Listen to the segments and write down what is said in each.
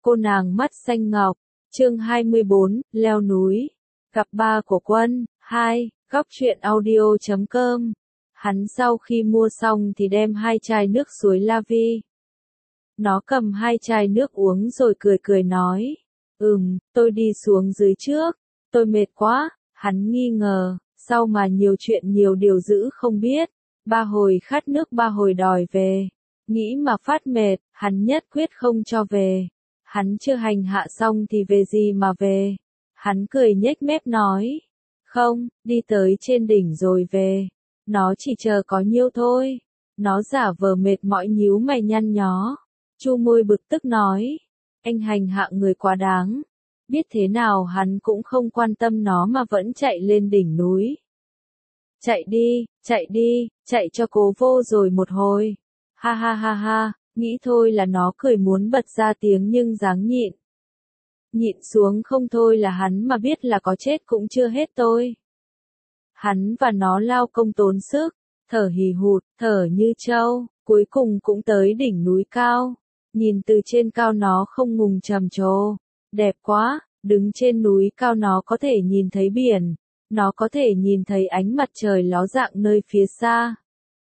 Cô nàng mắt xanh ngọc, chương 24, leo núi, gặp ba của Quân, 2, góc truyện audio.com. Hắn sau khi mua xong thì đem 2 chai nước suối La Vi. Nó cầm 2 chai nước uống rồi cười cười nói, tôi đi xuống dưới trước, tôi mệt quá. Hắn nghi ngờ, sau mà nhiều chuyện nhiều điều dữ không biết, 3 hồi khát nước 3 hồi đòi về, nghĩ mà phát mệt, hắn nhất quyết không cho về. Hắn chưa hành hạ xong thì về gì mà về. Hắn cười nhếch mép nói, không, đi tới trên đỉnh rồi về, nó chỉ chờ có nhiêu thôi. Nó giả vờ mệt mỏi nhíu mày nhăn nhó, chu môi bực tức nói, anh hành hạ người quá đáng. Biết thế nào hắn cũng không quan tâm nó mà vẫn chạy lên đỉnh núi. Chạy đi, chạy cho cố vô rồi một hồi. Ha ha ha ha, nghĩ thôi là nó cười muốn bật ra tiếng nhưng dáng nhịn. Nhịn xuống không thôi là hắn mà biết là có chết cũng chưa hết tôi. Hắn và nó lao công tốn sức, thở hì hụt, thở như trâu, cuối cùng cũng tới đỉnh núi cao. Nhìn từ trên cao nó không ngùng trầm trồ. Đẹp quá, đứng trên núi cao nó có thể nhìn thấy biển, nó có thể nhìn thấy ánh mặt trời ló dạng nơi phía xa.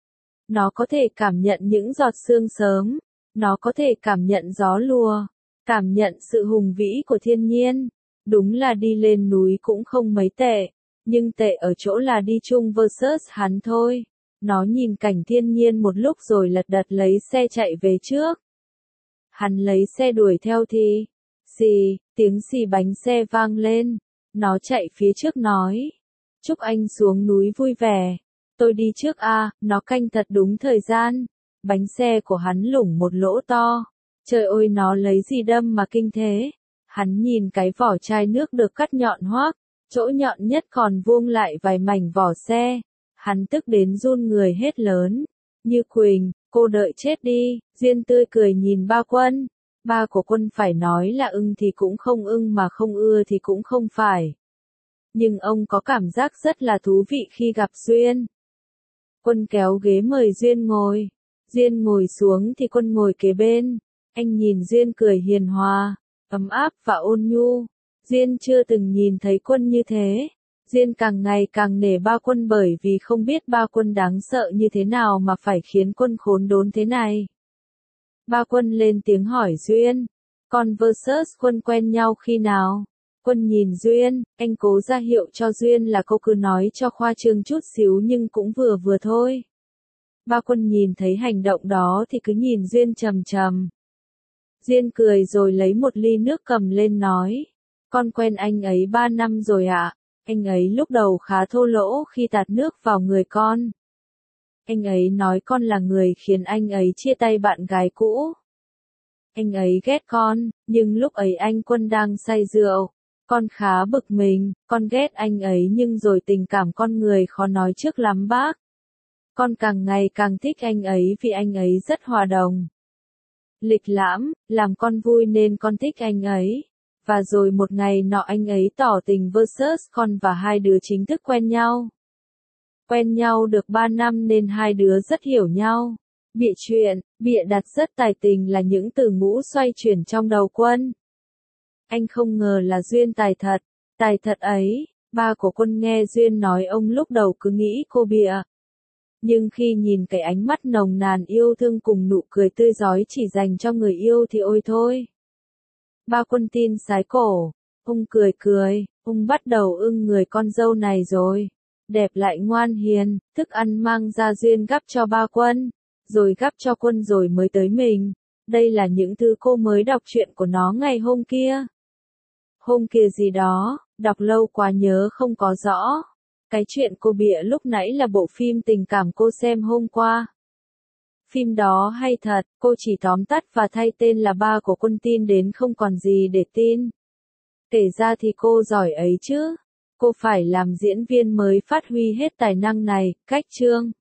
Nó có thể cảm nhận những giọt sương sớm, nó có thể cảm nhận gió lùa, cảm nhận sự hùng vĩ của thiên nhiên. Đúng là đi lên núi cũng không mấy tệ, nhưng tệ ở chỗ là đi chung versus hắn thôi. Nó nhìn cảnh thiên nhiên một lúc rồi lật đật lấy xe chạy về trước. Hắn lấy xe đuổi theo thì xì, tiếng xì bánh xe vang lên. Nó chạy phía trước nói, chúc anh xuống núi vui vẻ. Tôi đi trước a. Nó canh thật đúng thời gian. Bánh xe của hắn lủng một lỗ to. Trời ơi, nó lấy gì đâm mà kinh thế. Hắn nhìn cái vỏ chai nước được cắt nhọn hoác, chỗ nhọn nhất còn vuông lại vài mảnh vỏ xe. Hắn tức đến run người hết lớn. Như Quỳnh, cô đợi chết đi. Duyên tươi cười nhìn ba Quân. Ba của Quân phải nói là ưng thì cũng không ưng mà không ưa thì cũng không phải. Nhưng ông có cảm giác rất là thú vị khi gặp Duyên. Quân kéo ghế mời Duyên ngồi. Duyên ngồi xuống thì Quân ngồi kế bên. Anh nhìn Duyên cười hiền hòa, ấm áp và ôn nhu. Duyên chưa từng nhìn thấy Quân như thế. Duyên càng ngày càng nể ba Quân bởi vì không biết ba Quân đáng sợ như thế nào mà phải khiến Quân khốn đốn thế này. Ba Quân lên tiếng hỏi Duyên, con versus Quân quen nhau khi nào? Quân nhìn Duyên, anh cố ra hiệu cho Duyên là cô cứ nói cho khoa trương chút xíu nhưng cũng vừa vừa thôi. Ba Quân nhìn thấy hành động đó thì cứ nhìn Duyên trầm trầm. Duyên cười rồi lấy một ly nước cầm lên nói, con quen anh ấy 3 năm rồi ạ. Anh ấy lúc đầu khá thô lỗ khi tạt nước vào người con. Anh ấy nói con là người khiến anh ấy chia tay bạn gái cũ. Anh ấy ghét con, nhưng lúc ấy anh Quân đang say rượu. Con khá bực mình, con ghét anh ấy nhưng rồi tình cảm con người khó nói trước lắm bác. Con càng ngày càng thích anh ấy vì anh ấy rất hòa đồng. Lịch lãm, làm con vui nên con thích anh ấy. Và rồi một ngày nọ anh ấy tỏ tình versus con và hai đứa chính thức quen nhau. Quen nhau được 3 năm nên hai đứa rất hiểu nhau. Bịa chuyện, bịa đặt rất tài tình là những từ ngữ xoay chuyển trong đầu Quân. Anh không ngờ là Duyên tài thật ấy. Ba của Quân nghe Duyên nói ông lúc đầu cứ nghĩ cô bịa. Nhưng khi nhìn cái ánh mắt nồng nàn yêu thương cùng nụ cười tươi rói chỉ dành cho người yêu thì ôi thôi. Ba Quân tin sái cổ, ông cười cười, ông bắt đầu ưng người con dâu này rồi. Đẹp lại ngoan hiền, thức ăn mang ra Duyên gắp cho ba Quân, rồi gắp cho Quân rồi mới tới mình. Đây là những thứ cô mới đọc truyện của nó ngày hôm kia. Hôm kia gì đó, đọc lâu quá nhớ không có rõ. Cái chuyện cô bịa lúc nãy là bộ phim tình cảm cô xem hôm qua. Phim đó hay thật, cô chỉ tóm tắt và thay tên là ba của Quân tin đến không còn gì để tin. Kể ra thì cô giỏi ấy chứ. Cô phải làm diễn viên mới phát huy hết tài năng này, cách chương.